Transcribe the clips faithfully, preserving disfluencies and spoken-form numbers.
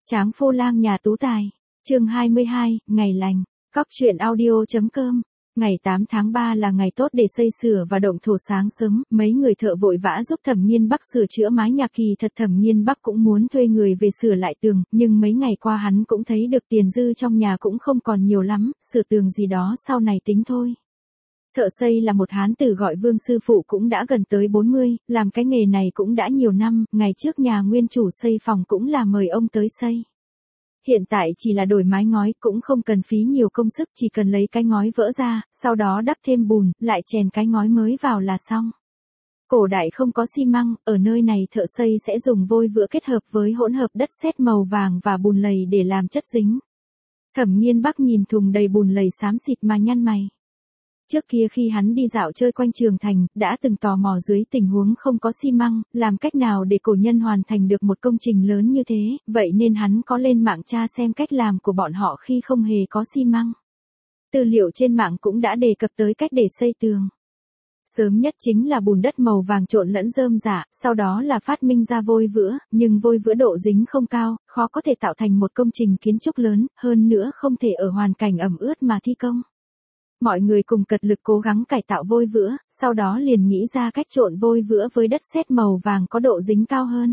Tráng phô lang nhà tú tài. Chương hai mươi hai, ngày lành. Cóc truyện audio.com. Ngày tám tháng ba là ngày tốt để xây sửa và động thổ. Sáng sớm, mấy người thợ vội vã giúp Thẩm Nghiên Bắc sửa chữa mái nhà. Kỳ thật Thẩm Nghiên Bắc cũng muốn thuê người về sửa lại tường, nhưng mấy ngày qua hắn cũng thấy được tiền dư trong nhà cũng không còn nhiều lắm, sửa tường gì đó sau này tính thôi. Thợ xây là một hán tử gọi Vương sư phụ, cũng đã gần tới bốn mươi, làm cái nghề này cũng đã nhiều năm. Ngày trước nhà nguyên chủ xây phòng cũng là mời ông tới xây. Hiện tại chỉ là đổi mái ngói, cũng không cần phí nhiều công sức, chỉ cần lấy cái ngói vỡ ra, sau đó đắp thêm bùn, lại chèn cái ngói mới vào là xong. Cổ đại không có xi măng, ở nơi này thợ xây sẽ dùng vôi vữa kết hợp với hỗn hợp đất sét màu vàng và bùn lầy để làm chất dính. Thẩm Nghiên Bắc nhìn thùng đầy bùn lầy xám xịt mà nhăn mày. Trước kia khi hắn đi dạo chơi quanh Trường Thành, đã từng tò mò dưới tình huống không có xi măng, làm cách nào để cổ nhân hoàn thành được một công trình lớn như thế, vậy nên hắn có lên mạng tra xem cách làm của bọn họ khi không hề có xi măng. Tư liệu trên mạng cũng đã đề cập tới cách để xây tường. Sớm nhất chính là bùn đất màu vàng trộn lẫn rơm rạ, sau đó là phát minh ra vôi vữa, nhưng vôi vữa độ dính không cao, khó có thể tạo thành một công trình kiến trúc lớn, hơn nữa không thể ở hoàn cảnh ẩm ướt mà thi công. Mọi người cùng cật lực cố gắng cải tạo vôi vữa, sau đó liền nghĩ ra cách trộn vôi vữa với đất sét màu vàng có độ dính cao hơn.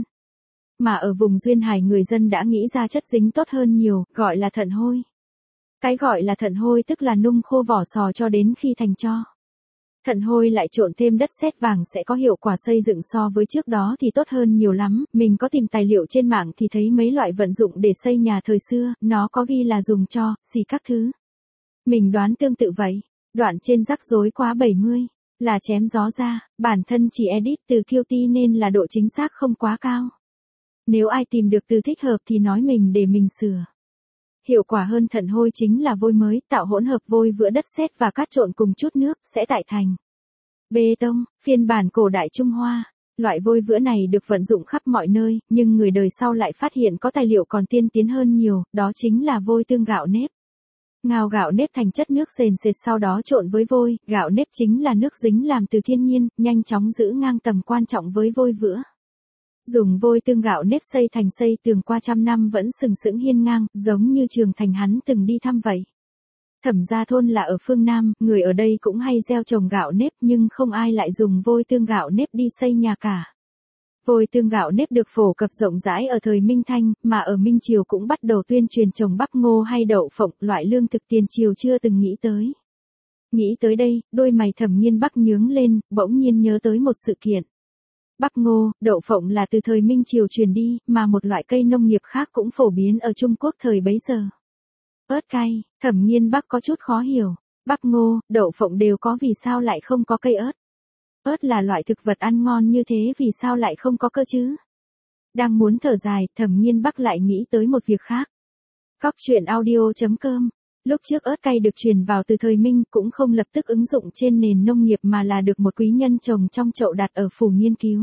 Mà ở vùng duyên hải người dân đã nghĩ ra chất dính tốt hơn nhiều, gọi là thận hôi. Cái gọi là thận hôi tức là nung khô vỏ sò cho đến khi thành tro. Thận hôi lại trộn thêm đất sét vàng sẽ có hiệu quả xây dựng so với trước đó thì tốt hơn nhiều lắm. Mình có tìm tài liệu trên mạng thì thấy mấy loại vận dụng để xây nhà thời xưa, nó có ghi là dùng cho, xì các thứ. Mình đoán tương tự vậy. Đoạn trên rắc rối quá bảy mươi, là chém gió ra, bản thân chỉ edit từ Qt nên là độ chính xác không quá cao. Nếu ai tìm được từ thích hợp thì nói mình để mình sửa. Hiệu quả hơn thận hôi chính là vôi mới, tạo hỗn hợp vôi vữa đất sét và cát trộn cùng chút nước, sẽ tạo thành bê tông, phiên bản cổ đại Trung Hoa. Loại vôi vữa này được vận dụng khắp mọi nơi, nhưng người đời sau lại phát hiện có tài liệu còn tiên tiến hơn nhiều, đó chính là vôi tương gạo nếp. Ngao gạo nếp thành chất nước sền sệt sau đó trộn với vôi, gạo nếp chính là nước dính làm từ thiên nhiên, nhanh chóng giữ ngang tầm quan trọng với vôi vữa. Dùng vôi tương gạo nếp xây thành xây tường qua trăm năm vẫn sừng sững hiên ngang, giống như Trường Thành hắn từng đi thăm vậy. Thẩm gia thôn là ở phương Nam, người ở đây cũng hay gieo trồng gạo nếp nhưng không ai lại dùng vôi tương gạo nếp đi xây nhà cả. Vôi tương gạo nếp được phổ cập rộng rãi ở thời Minh Thanh, mà ở Minh Triều cũng bắt đầu tuyên truyền trồng bắp ngô hay đậu phộng, loại lương thực tiền triều chưa từng nghĩ tới. Nghĩ tới đây, đôi mày Thẩm Nghiên Bắc nhướng lên, bỗng nhiên nhớ tới một sự kiện. Bắp ngô, đậu phộng là từ thời Minh Triều truyền đi, mà một loại cây nông nghiệp khác cũng phổ biến ở Trung Quốc thời bấy giờ. Ớt cay, Thẩm Nghiên Bắc có chút khó hiểu. Bắp ngô, đậu phộng đều có, vì sao lại không có cây ớt? Ớt là loại thực vật ăn ngon như thế, vì sao lại không có cơ chứ? Đang muốn thở dài, Thẩm Nghiên Bắc lại nghĩ tới một việc khác. Cóc truyện audio.com. Lúc trước ớt cay được truyền vào từ thời Minh cũng không lập tức ứng dụng trên nền nông nghiệp mà là được một quý nhân trồng trong chậu đặt ở phủ nghiên cứu.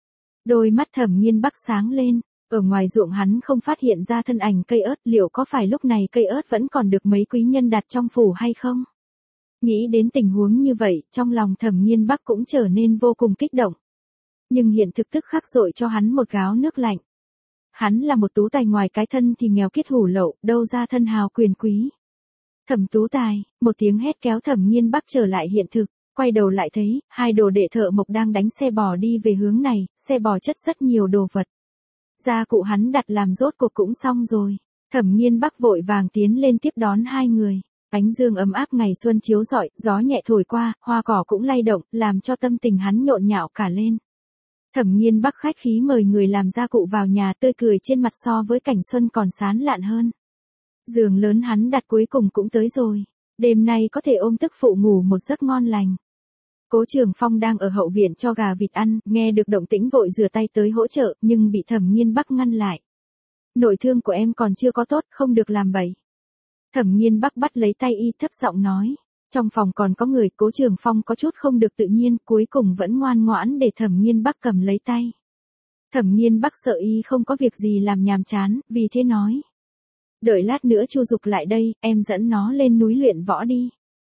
Đôi mắt Thẩm Nghiên Bắc sáng lên, ở ngoài ruộng hắn không phát hiện ra thân ảnh cây ớt, liệu có phải lúc này cây ớt vẫn còn được mấy quý nhân đặt trong phủ hay không? Nghĩ đến tình huống như vậy, trong lòng Thẩm Nghiên Bắc cũng trở nên vô cùng kích động. Nhưng hiện thực tức khắc dội cho hắn một gáo nước lạnh. Hắn là một tú tài, ngoài cái thân thì nghèo kiết hủ lậu, đâu ra thân hào quyền quý. Thẩm tú tài, một tiếng hét kéo Thẩm Nghiên Bắc trở lại hiện thực, quay đầu lại thấy, hai đồ đệ thợ mộc đang đánh xe bò đi về hướng này, xe bò chất rất nhiều đồ vật. Gia cụ hắn đặt làm rốt cuộc cũng xong rồi. Thẩm Nghiên Bắc vội vàng tiến lên tiếp đón hai người. Ánh dương ấm áp ngày xuân chiếu rọi, gió nhẹ thổi qua, hoa cỏ cũng lay động, làm cho tâm tình hắn nhộn nhạo cả lên. Thẩm Nghiên Bắc khách khí mời người làm gia cụ vào nhà, tươi cười trên mặt so với cảnh xuân còn sán lạn hơn. Giường lớn hắn đặt cuối cùng cũng tới rồi. Đêm nay có thể ôm tức phụ ngủ một giấc ngon lành. Cố Trường Phong đang ở hậu viện cho gà vịt ăn, nghe được động tĩnh vội rửa tay tới hỗ trợ, nhưng bị Thẩm Nghiên Bắc ngăn lại. Nội thương của em còn chưa có tốt, không được làm bậy. Thẩm Nghiên Bắc bắt lấy tay y, thấp giọng nói. Trong phòng còn có người, Cố Trường Phong có chút không được tự nhiên, cuối cùng vẫn ngoan ngoãn để Thẩm Nghiên Bắc cầm lấy tay. Thẩm Nghiên Bắc sợ y không có việc gì làm nhàm chán, vì thế nói. Đợi lát nữa Chu Dục lại đây, em dẫn nó lên núi luyện võ đi.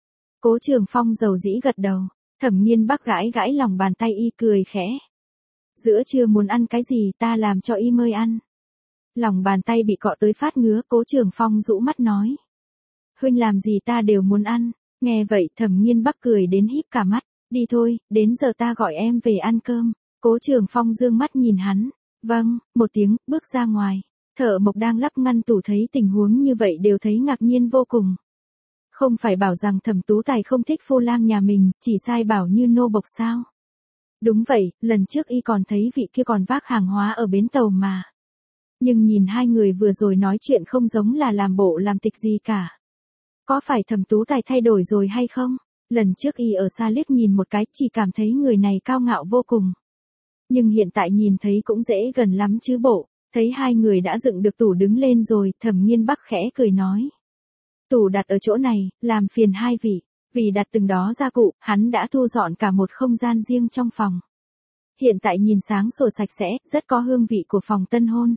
Cố Trường Phong dầu dĩ gật đầu. Thẩm Nghiên Bắc gãi gãi lòng bàn tay y, cười khẽ. Giữa trưa muốn ăn cái gì, ta làm cho y mời ăn. Lòng bàn tay bị cọ tới phát ngứa, Cố Trường Phong rũ mắt nói. Huynh làm gì ta đều muốn ăn. Nghe vậy Thẩm Nghiên Bắc cười đến híp cả mắt. Đi thôi, đến giờ ta gọi em về ăn cơm. Cố Trường Phong dương mắt nhìn hắn. Vâng, một tiếng, bước ra ngoài. Thợ mộc đang lắp ngăn tủ thấy tình huống như vậy đều thấy ngạc nhiên vô cùng. Không phải bảo rằng Thẩm Tú Tài không thích phu lang nhà mình, chỉ sai bảo như nô bộc sao. Đúng vậy, lần trước y còn thấy vị kia còn vác hàng hóa ở bến tàu mà. Nhưng nhìn hai người vừa rồi nói chuyện không giống là làm bộ làm tịch gì cả. Có phải Thẩm Tú Tài thay đổi rồi hay không? Lần trước y ở xa liếc nhìn một cái chỉ cảm thấy người này cao ngạo vô cùng. Nhưng hiện tại nhìn thấy cũng dễ gần lắm chứ bộ. Thấy hai người đã dựng được tủ đứng lên rồi, Thẩm Nghiên Bắc khẽ cười nói. Tủ đặt ở chỗ này, làm phiền hai vị. Vì đặt từng đó gia cụ, hắn đã thu dọn cả một không gian riêng trong phòng. Hiện tại nhìn sáng sủa sạch sẽ, rất có hương vị của phòng tân hôn.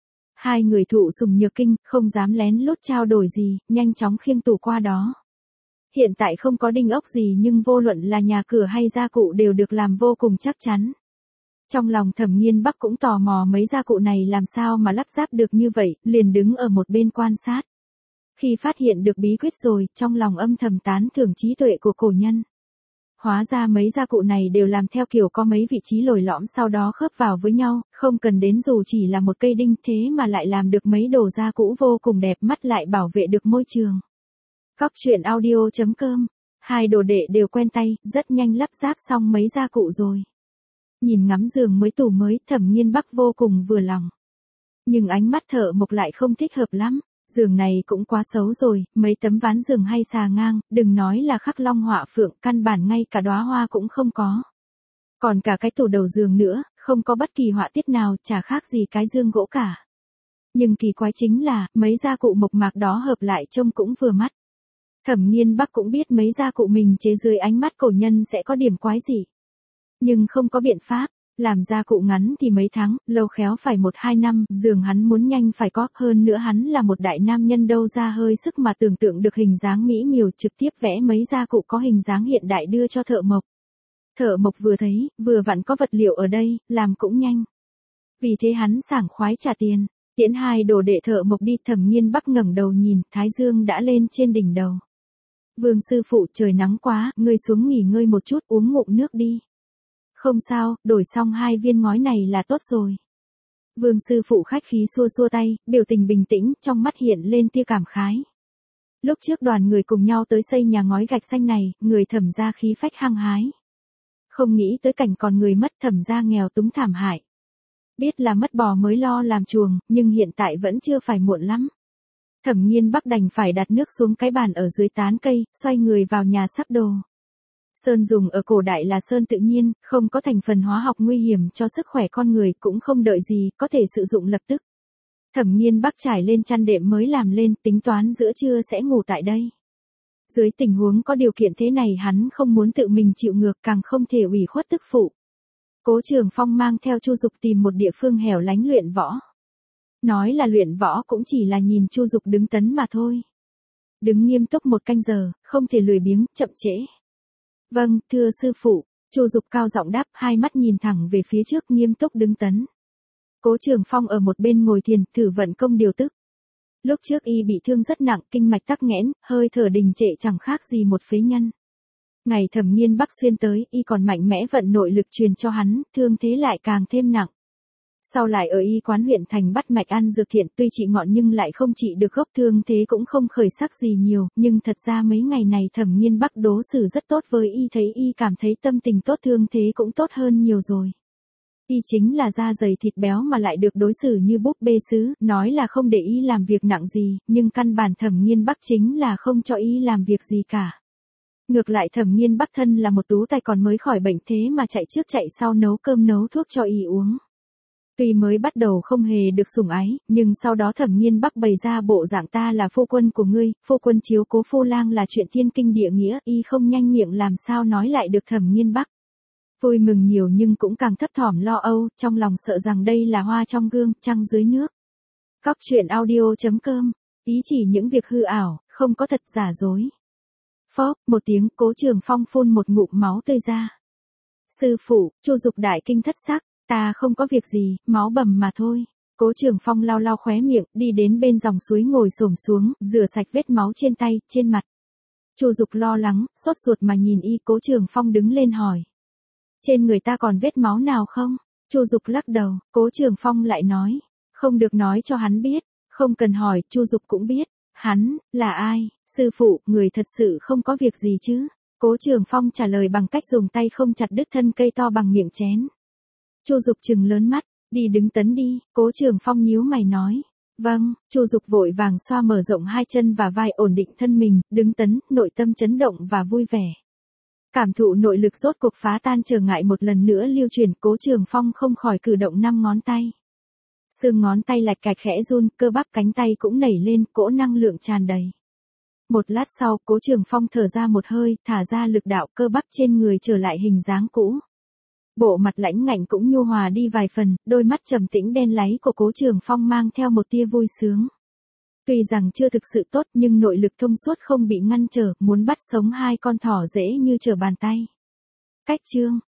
Hai người thụ sùng nhược kinh, không dám lén lút trao đổi gì, nhanh chóng khiêng tủ qua đó. Hiện tại không có đinh ốc gì nhưng vô luận là nhà cửa hay gia cụ đều được làm vô cùng chắc chắn. Trong lòng Thẩm Nghiên Bắc cũng tò mò mấy gia cụ này làm sao mà lắp ráp được như vậy, liền đứng ở một bên quan sát. Khi phát hiện được bí quyết rồi, trong lòng âm thầm tán thưởng trí tuệ của cổ nhân. Hóa ra mấy gia cụ này đều làm theo kiểu có mấy vị trí lồi lõm sau đó khớp vào với nhau, không cần đến dù chỉ là một cây đinh thế mà lại làm được mấy đồ gia cũ vô cùng đẹp mắt lại bảo vệ được môi trường. Cóc truyện audio chấm com, hai đồ đệ đều quen tay, rất nhanh lắp ráp xong mấy gia cụ rồi. Nhìn ngắm giường mới tủ mới, Thẩm Nghiên Bắc vô cùng vừa lòng. Nhưng ánh mắt thợ mộc lại không thích hợp lắm. Giường này cũng quá xấu rồi, mấy tấm ván giường hay xà ngang, đừng nói là khắc long họa phượng, căn bản ngay cả đóa hoa cũng không có. Còn cả cái tủ đầu giường nữa, không có bất kỳ họa tiết nào, chả khác gì cái dương gỗ cả. Nhưng kỳ quái chính là, mấy gia cụ mộc mạc đó hợp lại trông cũng vừa mắt. Thẩm Nghiên Bắc cũng biết mấy gia cụ mình chế dưới ánh mắt cổ nhân sẽ có điểm quái gì. Nhưng không có biện pháp. Làm gia cụ ngắn thì mấy tháng, lâu khéo phải một hai năm, giường hắn muốn nhanh phải có, hơn nữa hắn là một đại nam nhân đâu ra hơi sức mà tưởng tượng được hình dáng mỹ miều trực tiếp vẽ mấy gia cụ có hình dáng hiện đại đưa cho thợ mộc. Thợ mộc vừa thấy, vừa vặn có vật liệu ở đây, làm cũng nhanh. Vì thế hắn sảng khoái trả tiền, tiễn hai đồ đệ thợ mộc đi. Thẩm Nghiên Bắc ngẩng đầu nhìn, thái dương đã lên trên đỉnh đầu. Vương sư phụ, trời nắng quá, ngươi xuống nghỉ ngơi một chút, uống ngụm nước đi. Không sao, đổi xong hai viên ngói này là tốt rồi. Vương sư phụ khách khí xua xua tay, biểu tình bình tĩnh, trong mắt hiện lên tia cảm khái. Lúc trước đoàn người cùng nhau tới xây nhà ngói gạch xanh này, người Thẩm gia khí phách hăng hái. Không nghĩ tới cảnh còn người mất, Thẩm gia nghèo túng thảm hại. Biết là mất bò mới lo làm chuồng, nhưng hiện tại vẫn chưa phải muộn lắm. Thẩm Nghiên Bắc đành phải đặt nước xuống cái bàn ở dưới tán cây, xoay người vào nhà sắp đồ. Sơn dùng ở cổ đại là sơn tự nhiên, không có thành phần hóa học nguy hiểm cho sức khỏe con người, cũng không đợi gì, có thể sử dụng lập tức. Thẩm Nghiên Bắc trải lên chăn đệm mới làm lên, tính toán giữa trưa sẽ ngủ tại đây. Dưới tình huống có điều kiện thế này hắn không muốn tự mình chịu ngược, càng không thể ủy khuất tức phụ. Cố Trường Phong mang theo Chu Dục tìm một địa phương hẻo lánh luyện võ. Nói là luyện võ cũng chỉ là nhìn Chu Dục đứng tấn mà thôi. Đứng nghiêm túc một canh giờ, không thể lười biếng, chậm trễ. Vâng, thưa sư phụ, Chu Dục cao giọng đáp, hai mắt nhìn thẳng về phía trước, nghiêm túc đứng tấn. Cố Trường Phong ở một bên ngồi thiền, thử vận công điều tức. Lúc trước y bị thương rất nặng, kinh mạch tắc nghẽn, hơi thở đình trệ chẳng khác gì một phế nhân. Ngày Thẩm Nghiên Bắc xuyên tới, y còn mạnh mẽ vận nội lực truyền cho hắn, thương thế lại càng thêm nặng. Sau lại ở y quán huyện thành bắt mạch ăn dược thiện, tuy trị ngọn nhưng lại không trị được gốc, thương thế cũng không khởi sắc gì nhiều, nhưng thật ra mấy ngày này Thẩm Nghiên Bắc đối xử rất tốt với y, thấy y cảm thấy tâm tình tốt, thương thế cũng tốt hơn nhiều rồi. Y chính là da dày thịt béo mà lại được đối xử như búp bê sứ, nói là không để y làm việc nặng gì, nhưng căn bản Thẩm Nghiên Bắc chính là không cho y làm việc gì cả. Ngược lại Thẩm Nghiên Bắc thân là một tú tài còn mới khỏi bệnh thế mà chạy trước chạy sau nấu cơm nấu thuốc cho y uống. Tuy mới bắt đầu không hề được sủng ái, nhưng sau đó Thẩm Nghiên Bắc bày ra bộ dạng ta là phu quân của ngươi, phu quân chiếu cố phu lang là chuyện thiên kinh địa nghĩa, y không nhanh miệng làm sao nói lại được Thẩm Nghiên Bắc. Vui mừng nhiều nhưng cũng càng thấp thỏm lo âu, trong lòng sợ rằng đây là hoa trong gương, trăng dưới nước. Cóc truyện audio chấm com, ý chỉ những việc hư ảo, không có thật giả dối. Phốc, một tiếng, Cố Trường Phong phun một ngụm máu tươi ra. Sư phụ, Chu Dục đại kinh thất sắc, ta không có việc gì, máu bầm mà thôi. Cố Trường Phong lau lau khóe miệng, đi đến bên dòng suối ngồi xổm xuống, rửa sạch vết máu trên tay, trên mặt. Chu Dục lo lắng, sốt ruột mà nhìn y. Cố Trường Phong đứng lên hỏi. Trên người ta còn vết máu nào không? Chu Dục lắc đầu. Cố Trường Phong lại nói. Không được nói cho hắn biết. Không cần hỏi, Chu Dục cũng biết. Hắn, là ai? Sư phụ, người thật sự không có việc gì chứ? Cố Trường Phong trả lời bằng cách dùng tay không chặt đứt thân cây to bằng miệng chén. Chu Dục trừng lớn mắt. Đi đứng tấn đi. Cố Trường Phong nhíu mày nói. Vâng. Chu Dục vội vàng xoa mở rộng hai chân và vai, ổn định thân mình, đứng tấn, nội tâm chấn động và vui vẻ. Cảm thụ nội lực rốt cuộc phá tan trở ngại một lần nữa lưu truyền. Cố Trường Phong không khỏi cử động năm ngón tay. Xương ngón tay lạch cạch khẽ run, cơ bắp cánh tay cũng nảy lên, cỗ năng lượng tràn đầy. Một lát sau, Cố Trường Phong thở ra một hơi, thả ra lực đạo, cơ bắp trên người trở lại hình dáng cũ. Bộ mặt lãnh ngạnh cũng nhu hòa đi vài phần, đôi mắt trầm tĩnh đen láy của Cố Trường Phong mang theo một tia vui sướng. Tuy rằng chưa thực sự tốt nhưng nội lực thông suốt không bị ngăn trở, muốn bắt sống hai con thỏ dễ như trở bàn tay. Cách chương